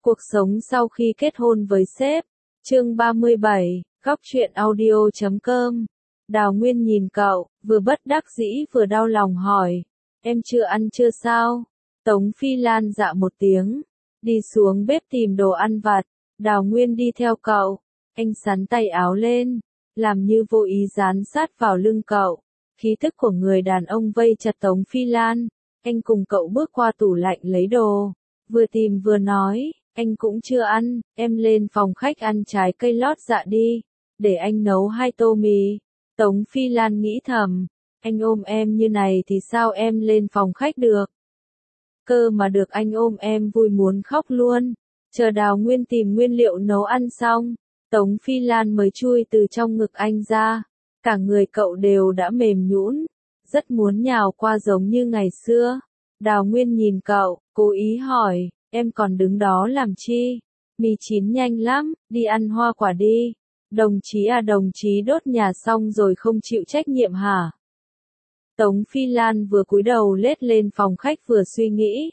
Cuộc sống sau khi kết hôn với sếp. Chương 37, góc truyện audio.com. Đào Nguyên nhìn cậu, vừa bất đắc dĩ vừa đau lòng hỏi. Em chưa ăn chưa sao? Tống Phi Lan dạ một tiếng. Đi xuống bếp tìm đồ ăn vặt. Đào Nguyên đi theo cậu. Anh xắn tay áo lên. Làm như vô ý dán sát vào lưng cậu. Khí thức của người đàn ông vây chặt Tống Phi Lan. Anh cùng cậu bước qua tủ lạnh lấy đồ. Vừa tìm vừa nói. Anh cũng chưa ăn, em lên phòng khách ăn trái cây lót dạ đi, để anh nấu 2 tô mì. Tống Phi Lan nghĩ thầm, anh ôm em như này thì sao em lên phòng khách được? Cơ mà được anh ôm em vui muốn khóc luôn. Chờ Đào Nguyên tìm nguyên liệu nấu ăn xong, Tống Phi Lan mới chui từ trong ngực anh ra. Cả người cậu đều đã mềm nhũn, rất muốn nhào qua giống như ngày xưa. Đào Nguyên nhìn cậu, cố ý hỏi. Em còn đứng đó làm chi? Mì chín nhanh lắm, đi ăn hoa quả đi. Đồng chí à, đồng chí đốt nhà xong rồi không chịu trách nhiệm hả? Tống Phi Lan vừa cúi đầu lết lên phòng khách vừa suy nghĩ.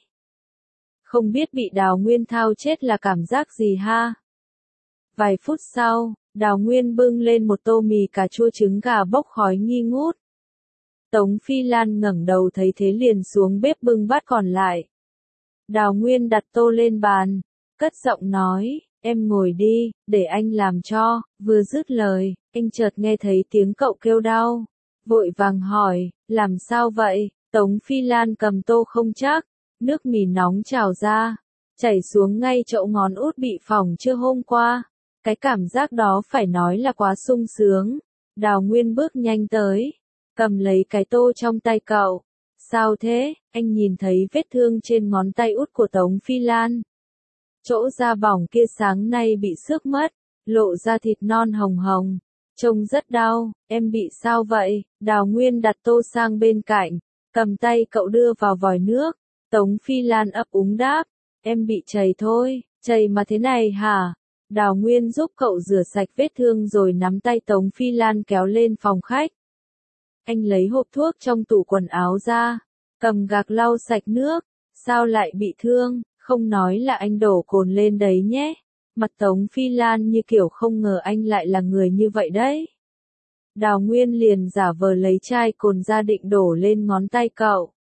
Không biết bị Đào Nguyên thao chết là cảm giác gì ha? Vài phút sau, Đào Nguyên bưng lên một tô mì cà chua trứng gà bốc khói nghi ngút. Tống Phi Lan ngẩng đầu thấy thế liền xuống bếp bưng bát còn lại. Đào Nguyên đặt tô lên bàn, cất giọng nói, em ngồi đi, để anh làm cho. Vừa dứt lời, anh chợt nghe thấy tiếng cậu kêu đau. Vội vàng hỏi, làm sao vậy? Tống Phi Lan cầm tô không chắc, nước mì nóng trào ra, chảy xuống ngay chỗ ngón út bị phỏng chưa hôm qua. Cái cảm giác đó phải nói là quá sung sướng. Đào Nguyên bước nhanh tới, cầm lấy cái tô trong tay cậu. Sao thế? Anh nhìn thấy vết thương trên ngón tay út của Tống Phi Lan. Chỗ da bỏng kia sáng nay bị xước mất, lộ ra thịt non hồng hồng, trông rất đau. Em bị sao vậy? Đào Nguyên đặt tô sang bên cạnh, cầm tay cậu đưa vào vòi nước. Tống Phi Lan ấp úng đáp, em bị trầy thôi. Trầy mà thế này hả? Đào Nguyên giúp cậu rửa sạch vết thương rồi nắm tay Tống Phi Lan kéo lên phòng khách. Anh lấy hộp thuốc trong tủ quần áo ra, cầm gạc lau sạch nước. Sao lại bị thương? Không nói là anh đổ cồn lên đấy nhé. Mặt Tống Phi Lan như kiểu không ngờ anh lại là người như vậy đấy. Đào Nguyên liền giả vờ lấy chai cồn ra định đổ lên ngón tay cậu.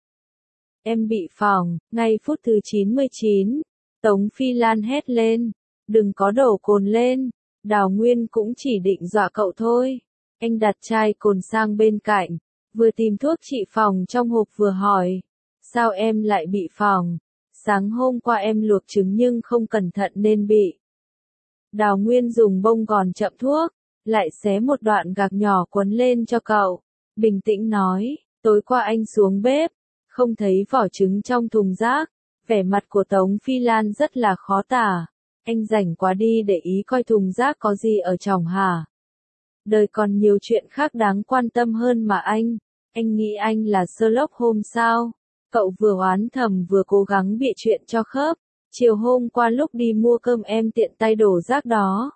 Em bị phỏng. Ngay phút thứ 99, Tống Phi Lan hét lên, đừng có đổ cồn lên. Đào Nguyên cũng chỉ định dọa cậu thôi. Anh đặt chai cồn sang bên cạnh, vừa tìm thuốc trị phỏng trong hộp vừa hỏi, sao em lại bị phỏng? Sáng hôm qua em luộc trứng nhưng không cẩn thận nên bị. Đào Nguyên dùng bông gòn chậm thuốc, lại xé một đoạn gạc nhỏ quấn lên cho cậu. Bình tĩnh nói, tối qua anh xuống bếp, không thấy vỏ trứng trong thùng rác. Vẻ mặt của Tống Phi Lan rất là khó tả. Anh rảnh quá đi để ý coi thùng rác có gì ở trong hả? Đời còn nhiều chuyện khác đáng quan tâm hơn mà anh. Anh nghĩ anh là Sherlock Holmes sao? Cậu vừa oán thầm vừa cố gắng bịa chuyện cho khớp. Chiều hôm qua lúc đi mua cơm em tiện tay đổ rác đó.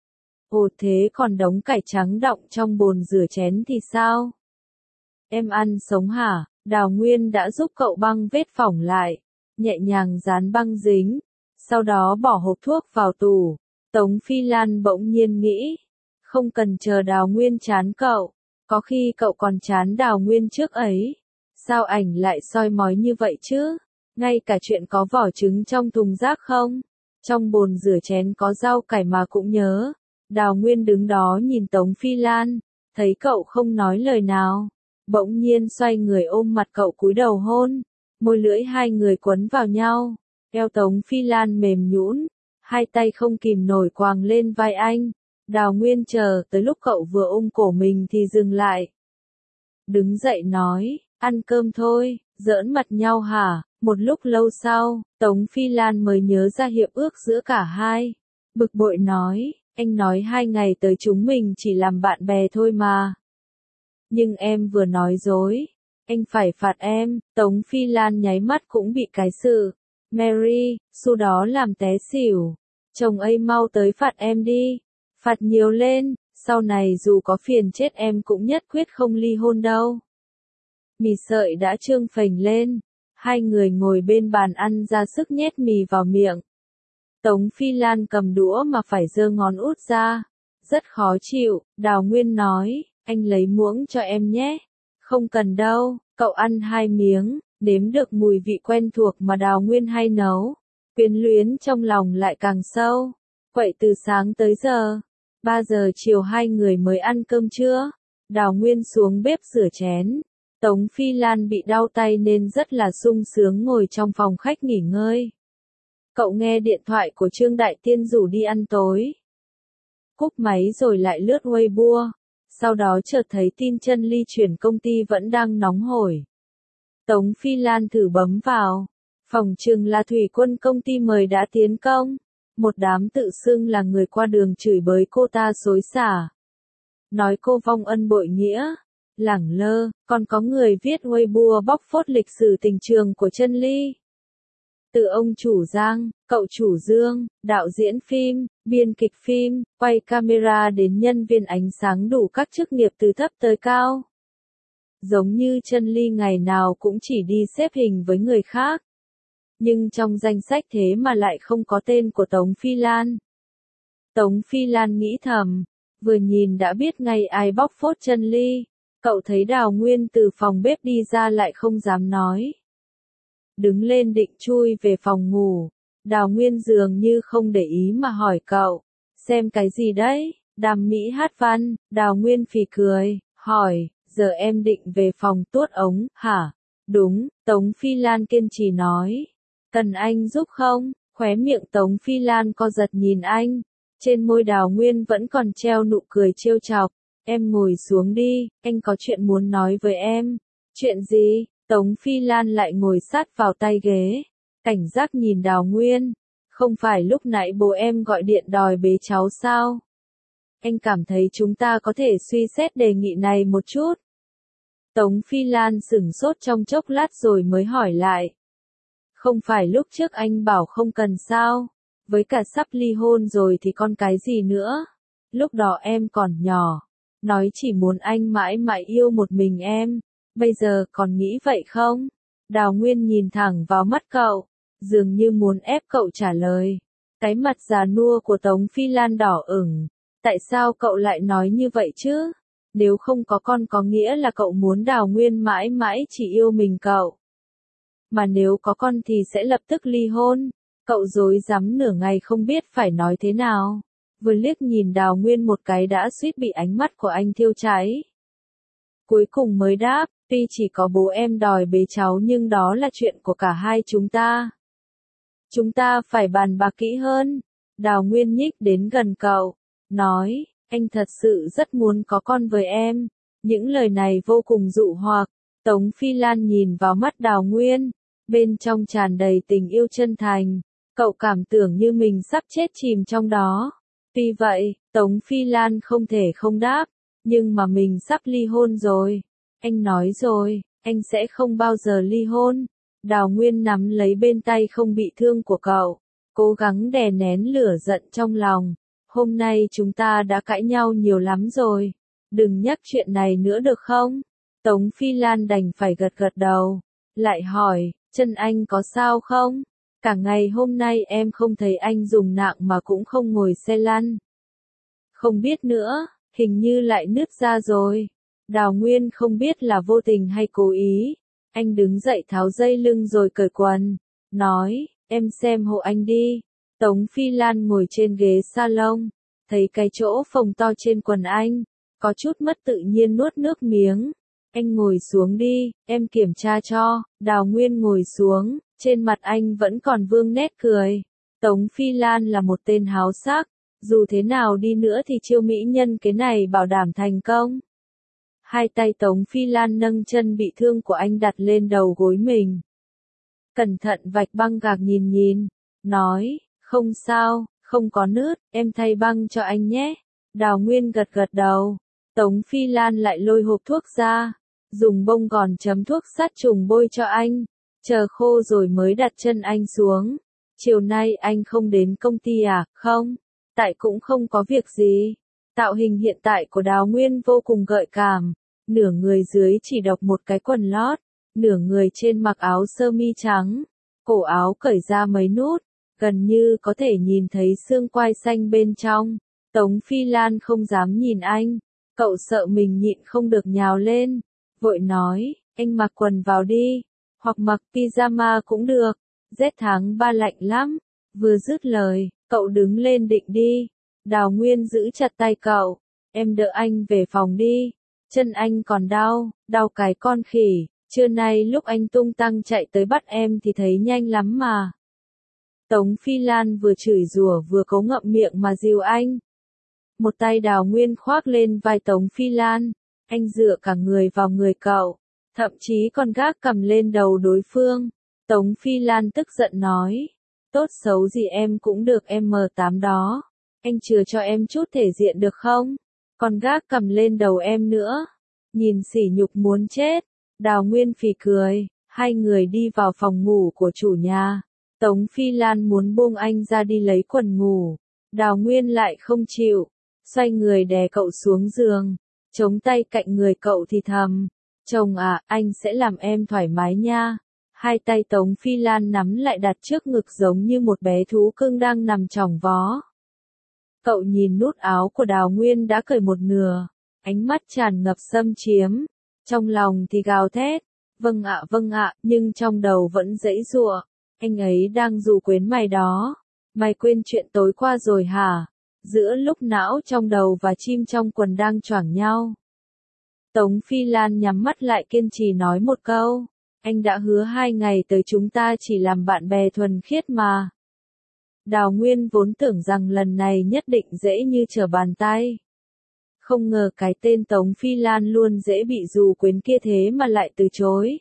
Ồ, thế còn đống cải trắng đọng trong bồn rửa chén thì sao? Em ăn sống hả? Đào Nguyên đã giúp cậu băng vết phỏng lại, nhẹ nhàng dán băng dính, sau đó bỏ hộp thuốc vào tủ. Tống Phi Lan bỗng nhiên nghĩ, không cần chờ Đào Nguyên chán cậu, có khi cậu còn chán Đào Nguyên trước ấy. Sao ảnh lại soi mói như vậy chứ? Ngay cả chuyện có vỏ trứng trong thùng rác không? Trong bồn rửa chén có rau cải mà cũng nhớ. Đào Nguyên đứng đó nhìn Tống Phi Lan, thấy cậu không nói lời nào, bỗng nhiên xoay người ôm mặt cậu cúi đầu hôn. Môi lưỡi hai người quấn vào nhau, eo Tống Phi Lan mềm nhũn, hai tay không kìm nổi quàng lên vai anh. Đào Nguyên chờ tới lúc cậu vừa ôm cổ mình thì dừng lại. Đứng dậy nói, ăn cơm thôi, giỡn mặt nhau hả? Một lúc lâu sau, Tống Phi Lan mới nhớ ra hiệp ước giữa cả hai. Bực bội nói, anh nói 2 ngày tới chúng mình chỉ làm bạn bè thôi mà. Nhưng em vừa nói dối, anh phải phạt em. Tống Phi Lan nháy mắt cũng bị cái sự. Mary, su đó làm té xỉu. Chồng ấy mau tới phạt em đi. Phạt nhiều lên, sau này dù có phiền chết em cũng nhất quyết không ly hôn đâu. Mì sợi đã trương phình lên. Hai người ngồi bên bàn ăn ra sức nhét mì vào miệng. Tống Phi Lan cầm đũa mà phải giơ ngón út ra. Rất khó chịu, Đào Nguyên nói, anh lấy muỗng cho em nhé. Không cần đâu, cậu ăn 2 miếng, nếm được mùi vị quen thuộc mà Đào Nguyên hay nấu. Quyến luyến trong lòng lại càng sâu. Vậy từ sáng tới giờ, 3 giờ chiều hai người mới ăn cơm trưa. Đào Nguyên xuống bếp rửa chén. Tống Phi Lan bị đau tay nên rất là sung sướng ngồi trong phòng khách nghỉ ngơi. Cậu nghe điện thoại của Trương Đại Tiên rủ đi ăn tối. Cúp máy rồi lại lướt Weibo. Sau đó chợt thấy tin Chân Ly chuyển công ty vẫn đang nóng hổi. Tống Phi Lan thử bấm vào. Phỏng chừng là thủy quân công ty mời đã tiến công. Một đám tự xưng là người qua đường chửi bới cô ta xối xả. Nói cô vong ân bội nghĩa. Lẳng lơ, còn có người viết Weibo bóc phốt lịch sử tình trường của Chân Ly. Từ ông chủ Giang, cậu chủ Dương, đạo diễn phim, biên kịch phim, quay camera đến nhân viên ánh sáng đủ các chức nghiệp từ thấp tới cao. Giống như Chân Ly ngày nào cũng chỉ đi xếp hình với người khác. Nhưng trong danh sách thế mà lại không có tên của Tống Phi Lan. Tống Phi Lan nghĩ thầm, vừa nhìn đã biết ngay ai bóc phốt Chân Ly. Cậu thấy Đào Nguyên từ phòng bếp đi ra lại không dám nói. Đứng lên định chui về phòng ngủ. Đào Nguyên dường như không để ý mà hỏi cậu. Xem cái gì đấy? Đàm Mỹ hát văn. Đào Nguyên phì cười, hỏi, giờ em định về phòng tuốt ống, hả? Đúng, Tống Phi Lan kiên trì nói. Cần anh giúp không? Khóe miệng Tống Phi Lan co giật nhìn anh. Trên môi Đào Nguyên vẫn còn treo nụ cười trêu chọc. Em ngồi xuống đi, anh có chuyện muốn nói với em. Chuyện gì? Tống Phi Lan lại ngồi sát vào tay ghế. Cảnh giác nhìn Đào Nguyên. Không phải lúc nãy bố em gọi điện đòi bế cháu sao? Anh cảm thấy chúng ta có thể suy xét đề nghị này một chút. Tống Phi Lan sửng sốt trong chốc lát rồi mới hỏi lại. Không phải lúc trước anh bảo không cần sao? Với cả sắp ly hôn rồi thì còn cái gì nữa? Lúc đó em còn nhỏ. Nói chỉ muốn anh mãi mãi yêu một mình em. Bây giờ còn nghĩ vậy không? Đào Nguyên nhìn thẳng vào mắt cậu. Dường như muốn ép cậu trả lời. Cái mặt già nua của Tống Phi Lan đỏ ửng. Tại sao cậu lại nói như vậy chứ? Nếu không có con có nghĩa là cậu muốn Đào Nguyên mãi mãi chỉ yêu mình cậu. Mà nếu có con thì sẽ lập tức ly hôn. Cậu rối rắm nửa ngày không biết phải nói thế nào. Vừa liếc nhìn Đào Nguyên một cái đã suýt bị ánh mắt của anh thiêu cháy. Cuối cùng mới đáp, tuy chỉ có bố em đòi bế cháu nhưng đó là chuyện của cả hai chúng ta. Chúng ta phải bàn bạc kỹ hơn. Đào Nguyên nhích đến gần cậu, nói, anh thật sự rất muốn có con với em. Những lời này vô cùng dụ hoặc. Tống Phi Lan nhìn vào mắt Đào Nguyên, bên trong tràn đầy tình yêu chân thành. Cậu cảm tưởng như mình sắp chết chìm trong đó. Tuy vậy, Tống Phi Lan không thể không đáp, nhưng mà mình sắp ly hôn rồi. Anh nói rồi, anh sẽ không bao giờ ly hôn. Đào Nguyên nắm lấy bên tay không bị thương của cậu, cố gắng đè nén lửa giận trong lòng. Hôm nay chúng ta đã cãi nhau nhiều lắm rồi. Đừng nhắc chuyện này nữa được không? Tống Phi Lan đành phải gật gật đầu. Lại hỏi, chân anh có sao không? Cả ngày hôm nay em không thấy anh dùng nạng mà cũng không ngồi xe lăn. Không biết nữa, hình như lại nứt ra rồi. Đào Nguyên không biết là vô tình hay cố ý. Anh đứng dậy tháo dây lưng rồi cởi quần. Nói, em xem hộ anh đi. Tống Phi Lan ngồi trên ghế salon. Thấy cái chỗ phồng to trên quần anh. Có chút mất tự nhiên nuốt nước miếng. Anh ngồi xuống đi, em kiểm tra cho. Đào Nguyên ngồi xuống. Trên mặt anh vẫn còn vương nét cười. Tống Phi Lan là một tên háo sắc. Dù thế nào đi nữa thì chiêu mỹ nhân cái này bảo đảm thành công. Hai tay Tống Phi Lan nâng chân bị thương của anh đặt lên đầu gối mình. Cẩn thận vạch băng gạc nhìn. Nói, không sao, không có nứt, em thay băng cho anh nhé. Đào Nguyên gật gật đầu. Tống Phi Lan lại lôi hộp thuốc ra. Dùng bông gòn chấm thuốc sát trùng bôi cho anh. Chờ khô rồi mới đặt chân anh xuống. Chiều nay anh không đến công ty à? Không, tại cũng không có việc gì. Tạo hình hiện tại của Đào Nguyên vô cùng gợi cảm. Nửa người dưới chỉ độc một cái quần lót. Nửa người trên mặc áo sơ mi trắng. Cổ áo cởi ra mấy nút. gần như có thể nhìn thấy xương quai xanh bên trong. Tống Phi Lan không dám nhìn anh, cậu sợ mình nhịn không được nhào lên, vội nói, anh mặc quần vào đi, hoặc mặc pyjama cũng được, rét tháng 3 lạnh lắm. Vừa dứt lời, cậu đứng lên định đi, Đào Nguyên giữ chặt tay cậu, em đỡ anh về phòng đi, chân anh còn đau, đau cái con khỉ, trưa nay lúc anh tung tăng chạy tới bắt em thì thấy nhanh lắm mà. Tống Phi Lan vừa chửi rủa vừa cố ngậm miệng mà dìu anh. Một tay Đào Nguyên khoác lên vai Tống Phi Lan, anh dựa cả người vào người cậu, thậm chí còn gác cầm lên đầu đối phương. Tống Phi Lan tức giận nói, tốt xấu gì em cũng được M8 đó, anh chừa cho em chút thể diện được không? Còn gác cầm lên đầu em nữa, nhìn sỉ nhục muốn chết. Đào Nguyên phì cười, hai người đi vào phòng ngủ của chủ nhà. Tống Phi Lan muốn buông anh ra đi lấy quần ngủ, Đào Nguyên lại không chịu, xoay người đè cậu xuống giường, chống tay cạnh người cậu thì thầm, chồng à, anh sẽ làm em thoải mái nha. Hai tay Tống Phi Lan nắm lại đặt trước ngực giống như một bé thú cưng đang nằm chỏng vó. Cậu nhìn nút áo của Đào Nguyên đã cởi một nửa, ánh mắt tràn ngập xâm chiếm, trong lòng thì gào thét, vâng ạ, nhưng trong đầu vẫn giãy giụa, anh ấy đang dụ quyến mày đó, mày quên chuyện tối qua rồi hả? Giữa lúc não trong đầu và chim trong quần đang choảng nhau. Tống Phi Lan nhắm mắt lại kiên trì nói một câu, anh đã hứa 2 ngày tới chúng ta chỉ làm bạn bè thuần khiết mà. Đào Nguyên vốn tưởng rằng lần này nhất định dễ như trở bàn tay. Không ngờ cái tên Tống Phi Lan luôn dễ bị dụ quyến kia thế mà lại từ chối.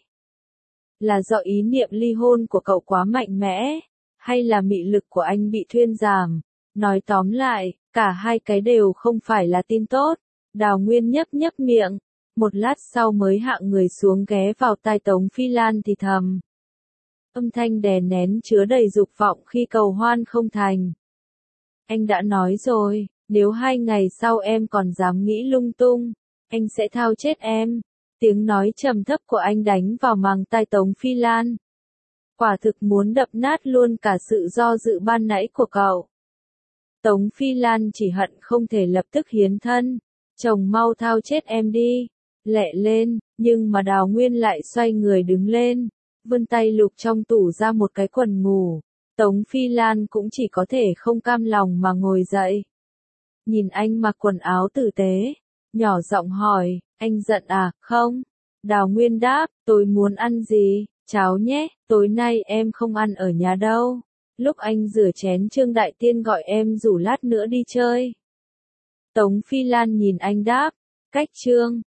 Là do ý niệm ly hôn của cậu quá mạnh mẽ, hay là mị lực của anh bị thuyên giảm? Nói tóm lại, cả hai cái đều không phải là tin tốt. Đào Nguyên nhấp miệng, một lát sau mới hạ người xuống ghé vào tai Tống Phi Lan thì thầm. Âm thanh đè nén chứa đầy dục vọng khi cầu hoan không thành. Anh đã nói rồi, nếu 2 ngày sau em còn dám nghĩ lung tung, anh sẽ thao chết em. Tiếng nói trầm thấp của anh đánh vào màng tai Tống Phi Lan. Quả thực muốn đập nát luôn cả sự do dự ban nãy của cậu. Tống Phi Lan chỉ hận không thể lập tức hiến thân. Chồng mau thao chết em đi. Lẹ lên, nhưng mà Đào Nguyên lại xoay người đứng lên, vươn tay lục trong tủ ra một cái quần ngủ. Tống Phi Lan cũng chỉ có thể không cam lòng mà ngồi dậy. Nhìn anh mặc quần áo tử tế, nhỏ giọng hỏi, anh giận à? Không. Đào Nguyên đáp, tôi muốn ăn gì? Cháo nhé, tối nay em không ăn ở nhà đâu. Lúc anh rửa chén Trương Đại Tiên gọi em rủ lát nữa đi chơi. Tống Phi Lan nhìn anh đáp, cách Trương,